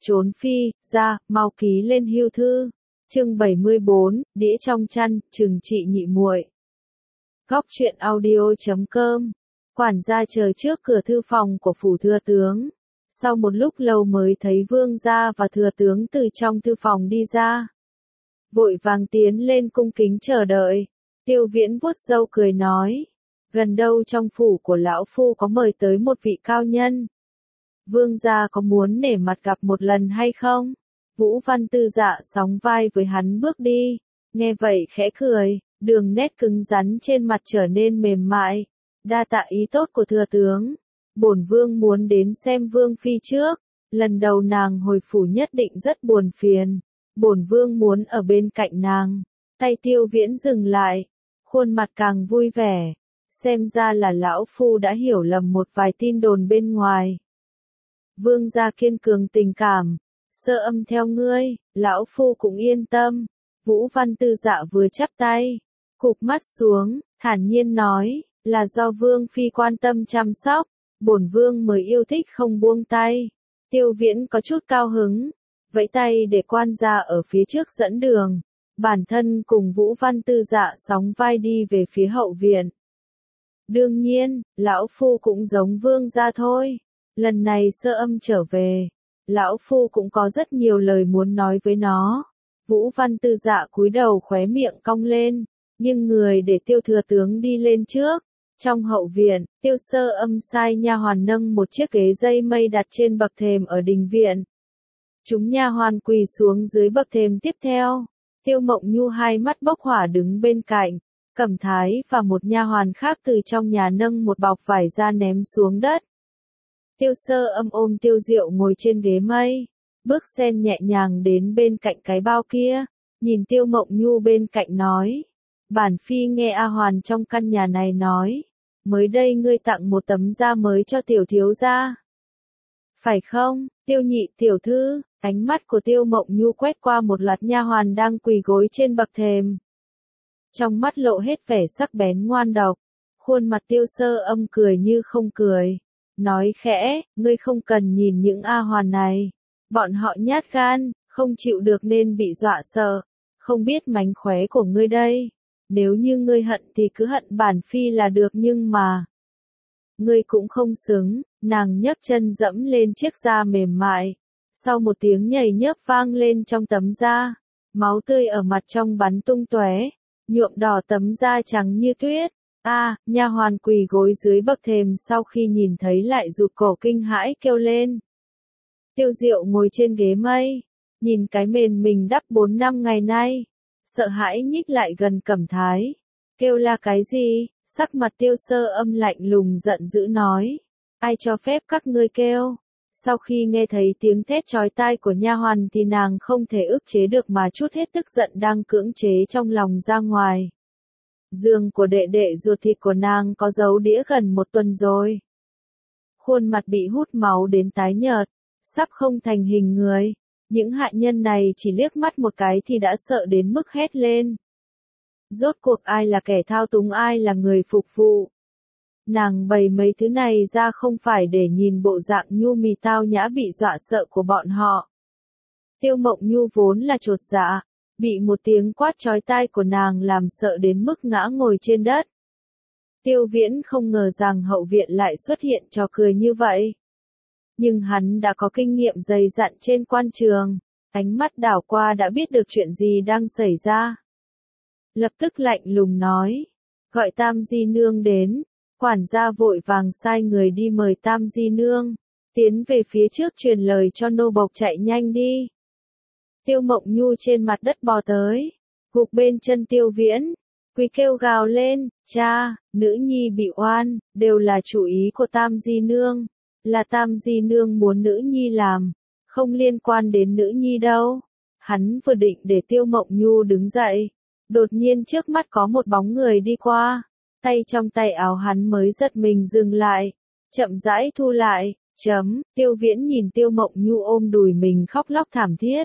trốn phi, ra, mau ký lên hưu thư. Chương 74, đĩa trong chăn, trừng trị nhị muội. Góc truyện audio.com. Quản gia chờ trước cửa thư phòng của phủ thừa tướng. Sau một lúc lâu mới thấy vương gia và thừa tướng từ trong thư phòng đi ra. Vội vàng tiến lên cung kính chờ đợi. Tiêu Viễn vuốt râu cười nói. Gần đâu trong phủ của lão phu có mời tới một vị cao nhân. Vương gia có muốn nể mặt gặp một lần hay không? Vũ Văn Tư Dạ sóng vai với hắn bước đi. Nghe vậy khẽ cười, đường nét cứng rắn trên mặt trở nên mềm mại. Đa tạ ý tốt của thừa tướng. Bổn vương muốn đến xem vương phi trước. Lần đầu nàng hồi phủ nhất định rất buồn phiền. Bổn vương muốn ở bên cạnh nàng. Tay Tiêu Viễn dừng lại. Khuôn mặt càng vui vẻ. Xem ra là lão phu đã hiểu lầm một vài tin đồn bên ngoài. Vương gia kiên cường tình cảm. Sơ Âm theo ngươi, lão phu cũng yên tâm. Vũ Văn Tư Dạ vừa chắp tay, cụp mắt xuống, thản nhiên nói, là do vương phi quan tâm chăm sóc, bổn vương mới yêu thích không buông tay. Tiêu Viễn có chút cao hứng, vẫy tay để quan gia ở phía trước dẫn đường, bản thân cùng Vũ Văn Tư Dạ sóng vai đi về phía hậu viện. Đương nhiên, lão phu cũng giống vương gia thôi. Lần này Sơ Âm trở về, lão phu cũng có rất nhiều lời muốn nói với nó. Vũ Văn Tư Dạ cúi đầu khóe miệng cong lên, nhưng người để Tiêu thừa tướng đi lên trước. Trong hậu viện, Tiêu Sơ Âm sai nha hoàn nâng một chiếc ghế dây mây đặt trên bậc thềm ở đình viện. Chúng nha hoàn quỳ xuống dưới bậc thềm tiếp theo. Tiêu Mộng Nhu hai mắt bốc hỏa đứng bên cạnh. Cẩm Thái và một nha hoàn khác từ trong nhà nâng một bọc vải ra ném xuống đất. Tiêu Sơ Âm ôm Tiêu Diệu ngồi trên ghế mây, bước sen nhẹ nhàng đến bên cạnh cái bao kia, nhìn Tiêu Mộng Nhu bên cạnh nói. Bản phi nghe A Hoàn trong căn nhà này nói, mới đây ngươi tặng một tấm da mới cho tiểu thiếu gia. Phải không, Tiêu nhị tiểu thư? Ánh mắt của Tiêu Mộng Nhu quét qua một loạt nha hoàn đang quỳ gối trên bậc thềm. Trong mắt lộ hết vẻ sắc bén ngoan độc, khuôn mặt Tiêu Sơ Âm cười như không cười. Nói khẽ, ngươi không cần nhìn những A Hoàn này. Bọn họ nhát gan, không chịu được nên bị dọa sợ. Không biết mánh khóe của ngươi đây. Nếu như ngươi hận thì cứ hận bản phi là được nhưng mà. Ngươi cũng không xứng, nàng nhấc chân dẫm lên chiếc da mềm mại. Sau một tiếng nhảy nhớp vang lên trong tấm da. Máu tươi ở mặt trong bắn tung tóe, nhuộm đỏ tấm da trắng như tuyết. Nha hoàn quỳ gối dưới bậc thềm sau khi nhìn thấy lại rụt cổ kinh hãi kêu lên. Tiêu Diệu ngồi trên ghế mây, nhìn cái mền mình đắp 4 năm ngày nay, sợ hãi nhích lại gần Cẩm Thái. Kêu là cái gì? Sắc mặt Tiêu Sơ Âm lạnh lùng giận dữ nói. Ai cho phép các ngươi kêu? Sau khi nghe thấy tiếng thét chói tai của nha hoàn thì nàng không thể ức chế được mà trút hết tức giận đang cưỡng chế trong lòng ra ngoài. Giường của đệ đệ ruột thịt của nàng có dấu đĩa gần 1 tuần rồi. Khuôn mặt bị hút máu đến tái nhợt, sắp không thành hình người. Những hạ nhân này chỉ liếc mắt một cái thì đã sợ đến mức hét lên. Rốt cuộc ai là kẻ thao túng ai là người phục vụ. Nàng bày mấy thứ này ra không phải để nhìn bộ dạng nhu mì tao nhã bị dọa sợ của bọn họ. Tiêu Mộng Nhu vốn là chột dạ. Bị một tiếng quát chói tai của nàng làm sợ đến mức ngã ngồi trên đất. Tiêu Viễn không ngờ rằng hậu viện lại xuất hiện trò cười như vậy. Nhưng hắn đã có kinh nghiệm dày dặn trên quan trường, ánh mắt đảo qua đã biết được chuyện gì đang xảy ra. Lập tức lạnh lùng nói, gọi Tam Di Nương đến. Quản gia vội vàng sai người đi mời Tam Di Nương, tiến về phía trước truyền lời cho nô bộc chạy nhanh đi. Tiêu Mộng Nhu trên mặt đất bò tới, gục bên chân Tiêu Viễn, quỳ kêu gào lên, cha, nữ nhi bị oan, đều là chủ ý của Tam Di Nương, là Tam Di Nương muốn nữ nhi làm, không liên quan đến nữ nhi đâu. Hắn vừa định để Tiêu Mộng Nhu đứng dậy, đột nhiên trước mắt có một bóng người đi qua, tay trong tay áo hắn mới giật mình dừng lại, chậm rãi thu lại, Tiêu Viễn nhìn Tiêu Mộng Nhu ôm đùi mình khóc lóc thảm thiết.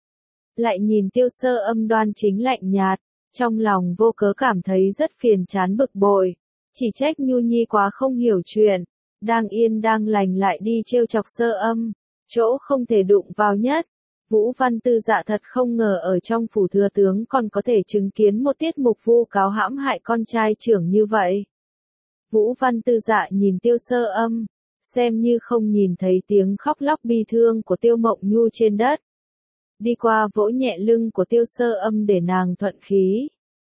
Lại nhìn Tiêu Sơ Âm đoan chính lạnh nhạt, trong lòng vô cớ cảm thấy rất phiền chán bực bội, chỉ trách Nhu Nhi quá không hiểu chuyện, đang yên đang lành lại đi trêu chọc Sơ Âm, chỗ không thể đụng vào nhất. Vũ Văn Tư Dạ thật không ngờ ở trong phủ thừa tướng còn có thể chứng kiến một tiết mục vu cáo hãm hại con trai trưởng như vậy. Vũ Văn Tư Dạ nhìn Tiêu Sơ Âm, xem như không nhìn thấy tiếng khóc lóc bi thương của Tiêu Mộng Nhu trên đất. Đi qua vỗ nhẹ lưng của Tiêu Sơ Âm để nàng thuận khí.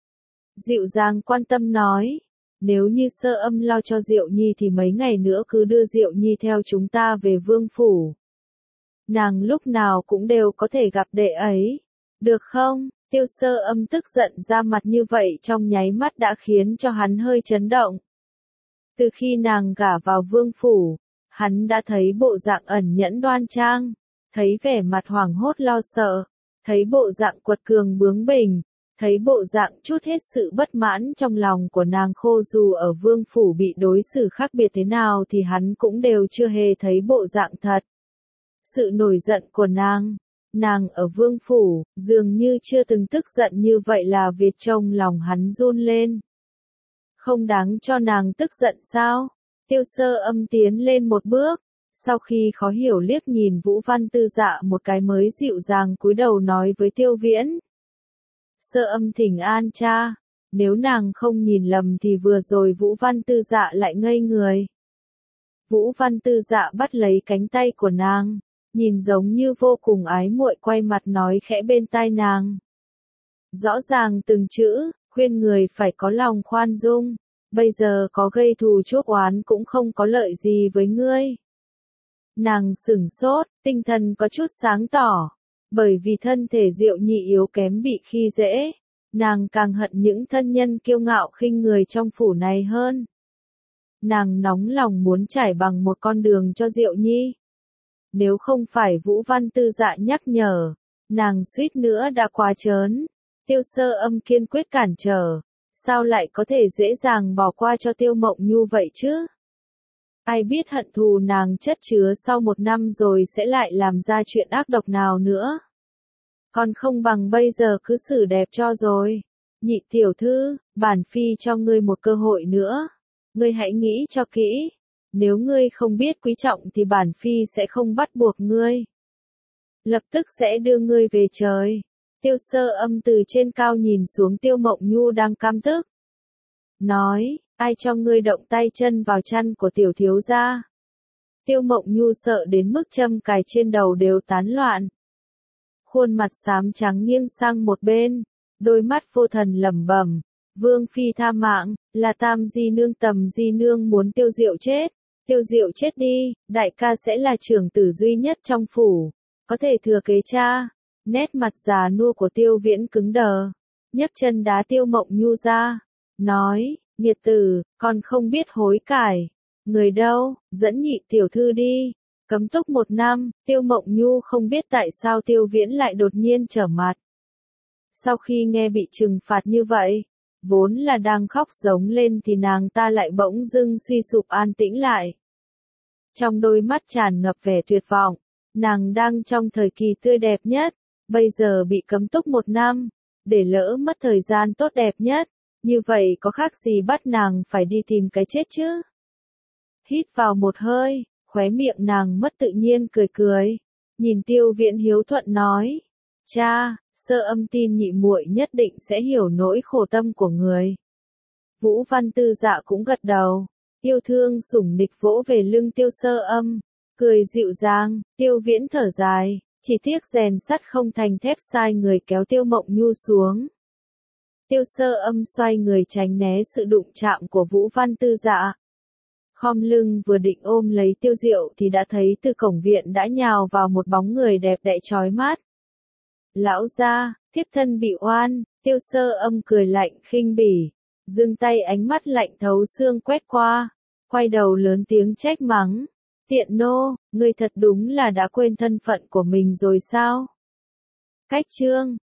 Dịu dàng quan tâm nói, nếu như Sơ Âm lo cho Diệu Nhi thì mấy ngày nữa cứ đưa Diệu Nhi theo chúng ta về vương phủ. Nàng lúc nào cũng đều có thể gặp đệ ấy. Được không? Tiêu Sơ Âm tức giận ra mặt như vậy trong nháy mắt đã khiến cho hắn hơi chấn động. Từ khi nàng gả vào vương phủ, hắn đã thấy bộ dạng ẩn nhẫn đoan trang, thấy vẻ mặt hoảng hốt lo sợ, thấy bộ dạng quật cường bướng bỉnh, thấy bộ dạng chút hết sự bất mãn trong lòng của nàng khô dù ở vương phủ bị đối xử khác biệt thế nào thì hắn cũng đều chưa hề thấy bộ dạng thật. Sự nổi giận của nàng ở vương phủ, dường như chưa từng tức giận như vậy là việc trong lòng hắn run lên. Không đáng cho nàng tức giận sao? Tiêu Sơ Âm tiến lên một bước, sau khi khó hiểu liếc nhìn Vũ Văn Tư Dạ một cái mới dịu dàng cúi đầu nói với Tiêu Viễn. Sơ Âm thỉnh an cha, nếu nàng không nhìn lầm thì vừa rồi Vũ Văn Tư Dạ lại ngây người. Vũ Văn Tư Dạ bắt lấy cánh tay của nàng, nhìn giống như vô cùng ái muội quay mặt nói khẽ bên tai nàng. Rõ ràng từng chữ, khuyên người phải có lòng khoan dung, bây giờ có gây thù chuốc oán cũng không có lợi gì với ngươi. Nàng sửng sốt, tinh thần có chút sáng tỏ, bởi vì thân thể Diệu Nhi yếu kém bị khi dễ, nàng càng hận những thân nhân kiêu ngạo khinh người trong phủ này hơn. Nàng nóng lòng muốn trải bằng một con đường cho Diệu Nhi. Nếu không phải Vũ Văn Tư Dạ nhắc nhở, nàng suýt nữa đã quá trớn. Tiêu Sơ Âm kiên quyết cản trở, sao lại có thể dễ dàng bỏ qua cho Tiêu Mộng Nhu vậy chứ? Ai biết hận thù nàng chất chứa sau 1 năm rồi sẽ lại làm ra chuyện ác độc nào nữa. Còn không bằng bây giờ cứ xử đẹp cho rồi. Nhị tiểu thư, bản phi cho ngươi một cơ hội nữa. Ngươi hãy nghĩ cho kỹ. Nếu ngươi không biết quý trọng thì bản phi sẽ không bắt buộc ngươi. Lập tức sẽ đưa ngươi về trời. Tiêu Sơ Âm từ trên cao nhìn xuống Tiêu Mộng Nhu đang căm tức. Nói, ai cho ngươi động tay chân vào chăn của tiểu thiếu gia? Tiêu Mộng Nhu sợ đến mức châm cài trên đầu đều tán loạn. Khuôn mặt xám trắng nghiêng sang một bên, đôi mắt vô thần lẩm bẩm, Vương phi tha mạng, là Tam di nương Tầm di nương muốn Tiêu Diệu chết. Tiêu Diệu chết đi, đại ca sẽ là trưởng tử duy nhất trong phủ, có thể thừa kế cha. Nét mặt già nua của Tiêu Viễn cứng đờ, nhấc chân đá Tiêu Mộng Nhu ra, nói, nghiệt tử, còn không biết hối cải. Người đâu, dẫn nhị tiểu thư đi. Cấm túc 1 năm, Tiêu Mộng Nhu không biết tại sao Tiêu Viễn lại đột nhiên trở mặt. Sau khi nghe bị trừng phạt như vậy, vốn là đang khóc giống lên thì nàng ta lại bỗng dưng suy sụp an tĩnh lại. Trong đôi mắt tràn ngập vẻ tuyệt vọng, nàng đang trong thời kỳ tươi đẹp nhất, bây giờ bị cấm túc 1 năm, để lỡ mất thời gian tốt đẹp nhất, như vậy có khác gì bắt nàng phải đi tìm cái chết chứ? Hít vào một hơi, khóe miệng nàng mất tự nhiên cười cười, nhìn Tiêu Viễn hiếu thuận nói, cha, Sơ Âm tin nhị muội nhất định sẽ hiểu nỗi khổ tâm của người. Vũ Văn Tư Dạ cũng gật đầu, yêu thương sủng nịch vỗ về lưng Tiêu Sơ Âm, cười dịu dàng. Tiêu Viễn thở dài, chỉ tiếc rèn sắt không thành thép, sai người kéo Tiêu Mộng Nhu xuống. Tiêu Sơ Âm xoay người tránh né sự đụng chạm của Vũ Văn Tư Dạ. Khom lưng vừa định ôm lấy Tiêu Diệu thì đã thấy từ cổng viện đã nhào vào một bóng người đẹp đẽ chói mắt. Lão gia, thiếp thân bị oan. Tiêu Sơ Âm cười lạnh khinh bỉ, giương tay ánh mắt lạnh thấu xương quét qua, quay đầu lớn tiếng trách mắng. Tiện nô, ngươi thật đúng là đã quên thân phận của mình rồi sao? Cách chương